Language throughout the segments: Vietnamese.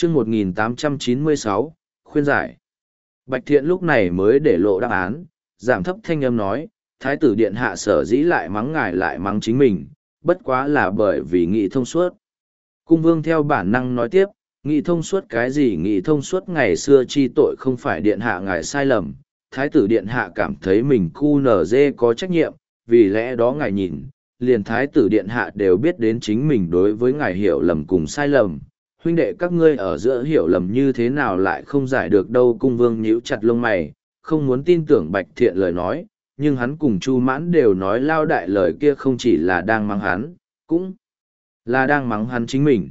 chương 1896, khuyên giải. Bạch Thiện lúc này mới để lộ đáp án, giảm thấp thanh âm nói, Thái tử Điện Hạ sở dĩ lại mắng ngài lại mắng chính mình, bất quá là bởi vì nghị thông suốt. Cung vương theo bản năng nói tiếp, nghị thông suốt cái gì? Nghị thông suốt ngày xưa chi tội không phải Điện Hạ ngài sai lầm, Thái tử Điện Hạ cảm thấy mình QNZ có trách nhiệm, vì lẽ đó ngài nhìn, liền Thái tử Điện Hạ đều biết đến chính mình đối với ngài hiểu lầm cùng sai lầm. Huynh đệ các ngươi ở giữa hiểu lầm như thế nào lại không giải được đâu. Cung vương nhíu chặt lông mày, không muốn tin tưởng Bạch Thiện lời nói, nhưng hắn cùng Chu Mãn đều nói lao đại lời kia không chỉ là đang mắng hắn, cũng là đang mắng hắn chính mình.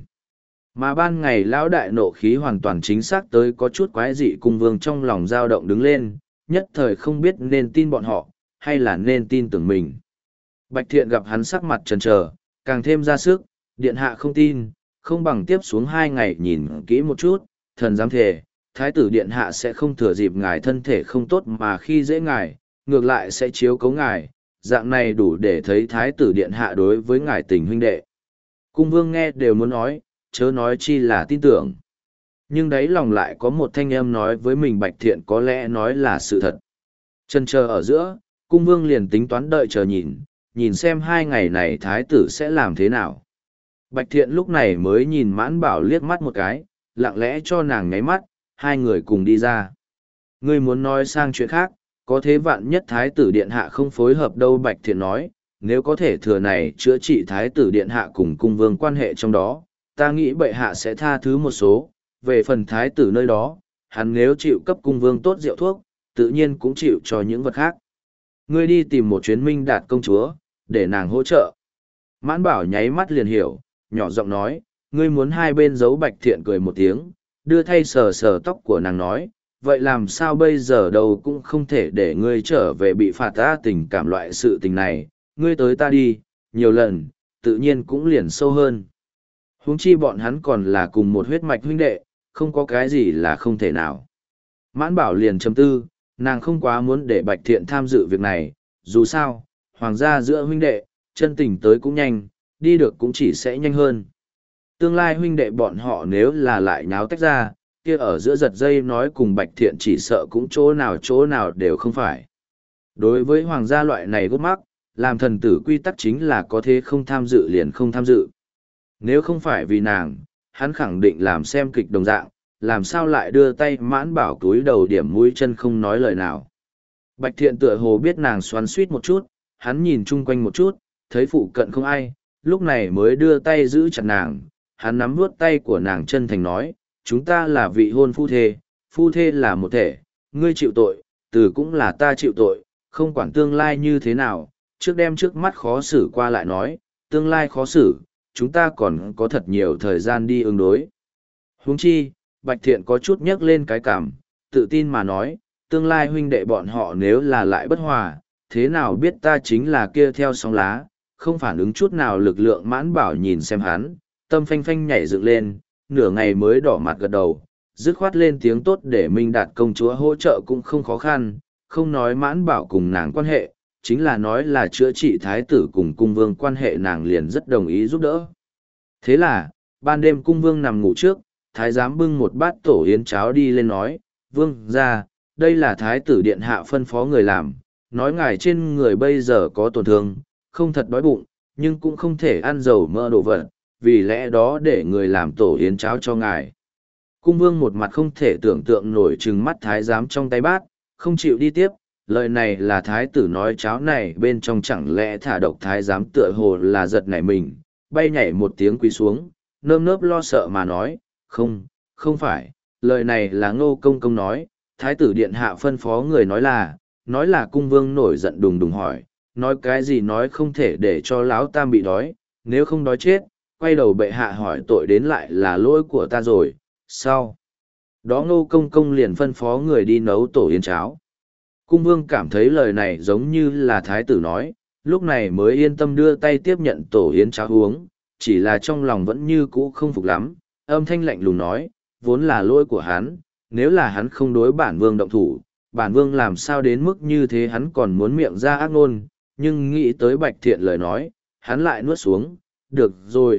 Mà ban ngày lão đại nộ khí hoàn toàn chính xác tới có chút quái dị. Cung vương trong lòng dao động đứng lên, nhất thời không biết nên tin bọn họ, hay là nên tin tưởng mình. Bạch Thiện gặp hắn sắc mặt chần chờ, càng thêm ra sức, Điện Hạ không tin, không bằng tiếp xuống 2 ngày nhìn kỹ một chút, thần dám thề, Thái tử Điện Hạ sẽ không thừa dịp ngài thân thể không tốt mà khi dễ ngài, ngược lại sẽ chiếu cấu ngài, dạng này đủ để thấy Thái tử Điện Hạ đối với ngài tình huynh đệ. Cung vương nghe đều muốn nói, chớ nói chi là tin tưởng. Nhưng đấy lòng lại có một thanh âm nói với mình Bạch Thiện có lẽ nói là sự thật. Chân chờ ở giữa, cung vương liền tính toán đợi chờ nhìn xem 2 ngày này Thái tử sẽ làm thế nào. Bạch Thiện lúc này mới nhìn Mãn Bảo liếc mắt một cái, lặng lẽ cho nàng nháy mắt, 2 người cùng đi ra. Ngươi muốn nói sang chuyện khác, có thế vạn nhất Thái tử Điện Hạ không phối hợp đâu. Bạch Thiện nói, nếu có thể thừa này chữa trị Thái tử Điện Hạ cùng cung vương quan hệ trong đó, ta nghĩ bệ hạ sẽ tha thứ một số. Về phần Thái tử nơi đó, hắn nếu chịu cấp cung vương tốt rượu thuốc, tự nhiên cũng chịu cho những vật khác. Ngươi đi tìm một chuyến Minh Đạt công chúa, để nàng hỗ trợ. Mãn Bảo nháy mắt liền hiểu, nhỏ giọng nói, ngươi muốn hai bên giấu. Bạch Thiện cười một tiếng, đưa thay sờ sờ tóc của nàng nói, vậy làm sao bây giờ đâu cũng không thể để ngươi trở về bị phạt ta. Tình cảm loại sự tình này, ngươi tới ta đi, nhiều lần, tự nhiên cũng liền sâu hơn. Huống chi bọn hắn còn là cùng một huyết mạch huynh đệ, không có cái gì là không thể nào. Mãn Bảo liền chấm tư, nàng không quá muốn để Bạch Thiện tham dự việc này, dù sao, hoàng gia giữa huynh đệ, chân tình tới cũng nhanh, đi được cũng chỉ sẽ nhanh hơn. Tương lai huynh đệ bọn họ nếu là lại nháo tách ra, kia ở giữa giật dây nói cùng Bạch Thiện chỉ sợ cũng chỗ nào đều không phải. Đối với hoàng gia loại này gốc mắc, làm thần tử quy tắc chính là có thế không tham dự liền không tham dự. Nếu không phải vì nàng, hắn khẳng định làm xem kịch đồng dạng, làm sao lại đưa tay Mãn Bảo túi đầu điểm mũi chân không nói lời nào. Bạch Thiện tựa hồ biết nàng xoắn suýt một chút, hắn nhìn chung quanh một chút, thấy phụ cận không ai, lúc này mới đưa tay giữ chặt nàng, hắn nắm vuốt tay của nàng chân thành nói, chúng ta là vị hôn phu thê là một thể, ngươi chịu tội, từ cũng là ta chịu tội, không quản tương lai như thế nào, trước đem trước mắt khó xử qua lại nói, tương lai khó xử, chúng ta còn có thật nhiều thời gian đi ứng đối. Huống chi, Bạch Thiện có chút nhấc lên cái cảm, tự tin mà nói, tương lai huynh đệ bọn họ nếu là lại bất hòa, thế nào biết ta chính là kia theo sóng lá, không phản ứng chút nào. Lực lượng Mãn Bảo nhìn xem hắn, tâm phanh phanh nhảy dựng lên, nửa ngày mới đỏ mặt gật đầu, dứt khoát lên tiếng tốt để Minh Đạt công chúa hỗ trợ cũng không khó khăn, không nói Mãn Bảo cùng nàng quan hệ, chính là nói là chữa trị thái tử cùng cung vương quan hệ nàng liền rất đồng ý giúp đỡ. Thế là, ban đêm cung vương nằm ngủ trước, thái giám bưng một bát tổ yến cháo đi lên nói, vương ra, đây là thái tử điện hạ phân phó người làm, nói ngài trên người bây giờ có tổn thương, không thật đói bụng, nhưng cũng không thể ăn dầu mỡ đồ vật, vì lẽ đó để người làm tổ yến cháo cho ngài. Cung vương một mặt không thể tưởng tượng nổi trừng mắt thái giám trong tay bát, không chịu đi tiếp, lời này là thái tử nói cháo này bên trong chẳng lẽ thả độc. Thái giám tựa hồ là giật nảy mình, bay nhảy một tiếng quỳ xuống, nơm nớp lo sợ mà nói, không phải, lời này là Ngô công công nói, thái tử điện hạ phân phó người nói là cung vương nổi giận đùng đùng hỏi, nói cái gì nói không thể để cho lão tam bị đói, nếu không đói chết, quay đầu bệ hạ hỏi tội đến lại là lỗi của ta rồi, sau đó Ngô công công liền phân phó người đi nấu tổ yến cháo. Cung vương cảm thấy lời này giống như là thái tử nói, lúc này mới yên tâm đưa tay tiếp nhận tổ yến cháo uống, chỉ là trong lòng vẫn như cũ không phục lắm, âm thanh lạnh lùng nói, vốn là lỗi của hắn, nếu là hắn không đối bản vương động thủ, bản vương làm sao đến mức như thế. Hắn còn muốn miệng ra ác ngôn, nhưng nghĩ tới Bạch Thiện lời nói, hắn lại nuốt xuống, được rồi,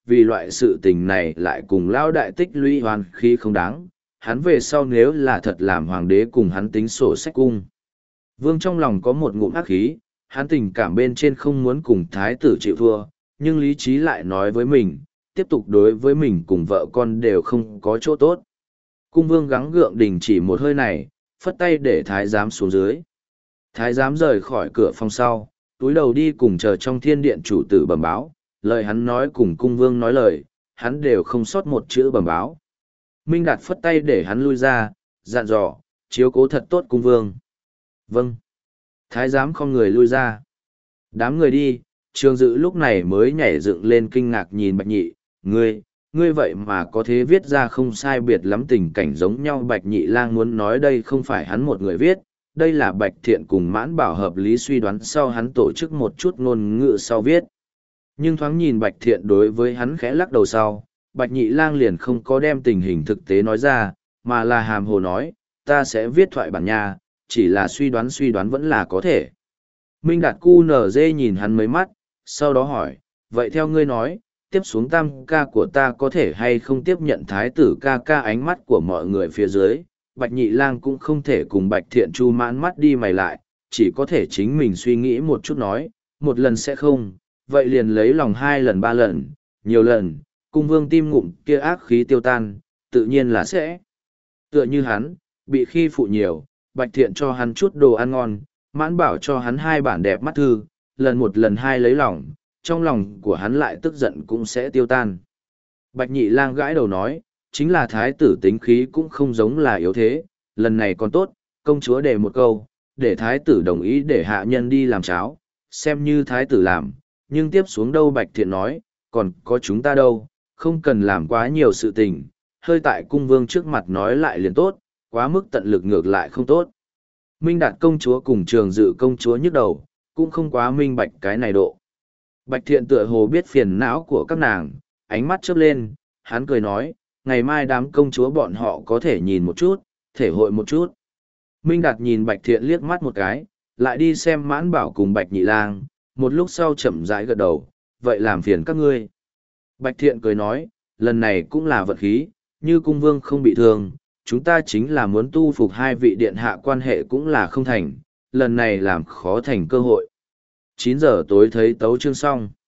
vì loại sự tình này lại cùng lão đại tích lũy hoàn khí không đáng, hắn về sau nếu là thật làm hoàng đế cùng hắn tính sổ sách cung. Vương trong lòng có một ngụm ác khí, hắn tình cảm bên trên không muốn cùng thái tử chịu thua, nhưng lý trí lại nói với mình, tiếp tục đối với mình cùng vợ con đều không có chỗ tốt. Cung vương gắng gượng đình chỉ một hơi này, phất tay để thái giám xuống dưới. Thái giám rời khỏi cửa phòng sau, túi đầu đi cùng chờ trong thiên điện chủ tử bẩm báo, lời hắn nói cùng cung vương nói lời, hắn đều không sót một chữ bẩm báo. Minh Đạt phất tay để hắn lui ra, dặn dò, chiếu cố thật tốt cung vương. Vâng. Thái giám không người lui ra. Đám người đi, Trường Dự lúc này mới nhảy dựng lên kinh ngạc nhìn Bạch Nhị, ngươi vậy mà có thể viết ra không sai biệt lắm tình cảnh giống nhau. Bạch Nhị Lang muốn nói đây không phải hắn một người viết, đây là Bạch Thiện cùng Mãn Bảo hợp lý suy đoán sau hắn tổ chức một chút ngôn ngữ sau viết. Nhưng thoáng nhìn Bạch Thiện đối với hắn khẽ lắc đầu sau, Bạch Nhị Lang liền không có đem tình hình thực tế nói ra, mà là hàm hồ nói, ta sẽ viết thoại bản nha, chỉ là suy đoán vẫn là có thể. Minh Đạt cu nở dê nhìn hắn mấy mắt, sau đó hỏi, vậy theo ngươi nói, tiếp xuống tam ca của ta có thể hay không tiếp nhận thái tử ca ca? Ánh mắt của mọi người phía dưới, Bạch Nhị Lang cũng không thể cùng Bạch Thiện Chu mãn mắt đi mày lại, chỉ có thể chính mình suy nghĩ một chút nói, một lần sẽ không, vậy liền lấy lòng 2 lần 3 lần, nhiều lần, cung vương tim ngụm kia ác khí tiêu tan, tự nhiên là sẽ. Tựa như hắn, bị khi phụ nhiều, Bạch Thiện cho hắn chút đồ ăn ngon, Mãn Bảo cho hắn 2 bản đẹp mắt thư, lần 1 lần 2 lấy lòng, trong lòng của hắn lại tức giận cũng sẽ tiêu tan. Bạch Nhị Lang gãi đầu nói, chính là thái tử tính khí cũng không giống là yếu thế, lần này còn tốt, công chúa đề một câu, để thái tử đồng ý để hạ nhân đi làm cháo, xem như thái tử làm, nhưng tiếp xuống đâu? Bạch Thiện nói, còn có chúng ta đâu, không cần làm quá nhiều sự tình, hơi tại cung vương trước mặt nói lại liền tốt, quá mức tận lực ngược lại không tốt. Minh Đạt công chúa cùng Trường Dự công chúa nhức đầu, cũng không quá minh bạch cái này độ. Bạch Thiện tựa hồ biết phiền não của các nàng, ánh mắt chớp lên, hắn cười nói, ngày mai đám công chúa bọn họ có thể nhìn một chút, thể hội một chút. Minh Đạt nhìn Bạch Thiện liếc mắt một cái, lại đi xem Mãn Bảo cùng Bạch Nhị Lang, một lúc sau chậm rãi gật đầu, vậy làm phiền các ngươi. Bạch Thiện cười nói, lần này cũng là vận khí, như cung vương không bị thương, chúng ta chính là muốn tu phục 2 vị điện hạ quan hệ cũng là không thành, lần này làm khó thành cơ hội. 9 giờ tối thấy tấu chương xong.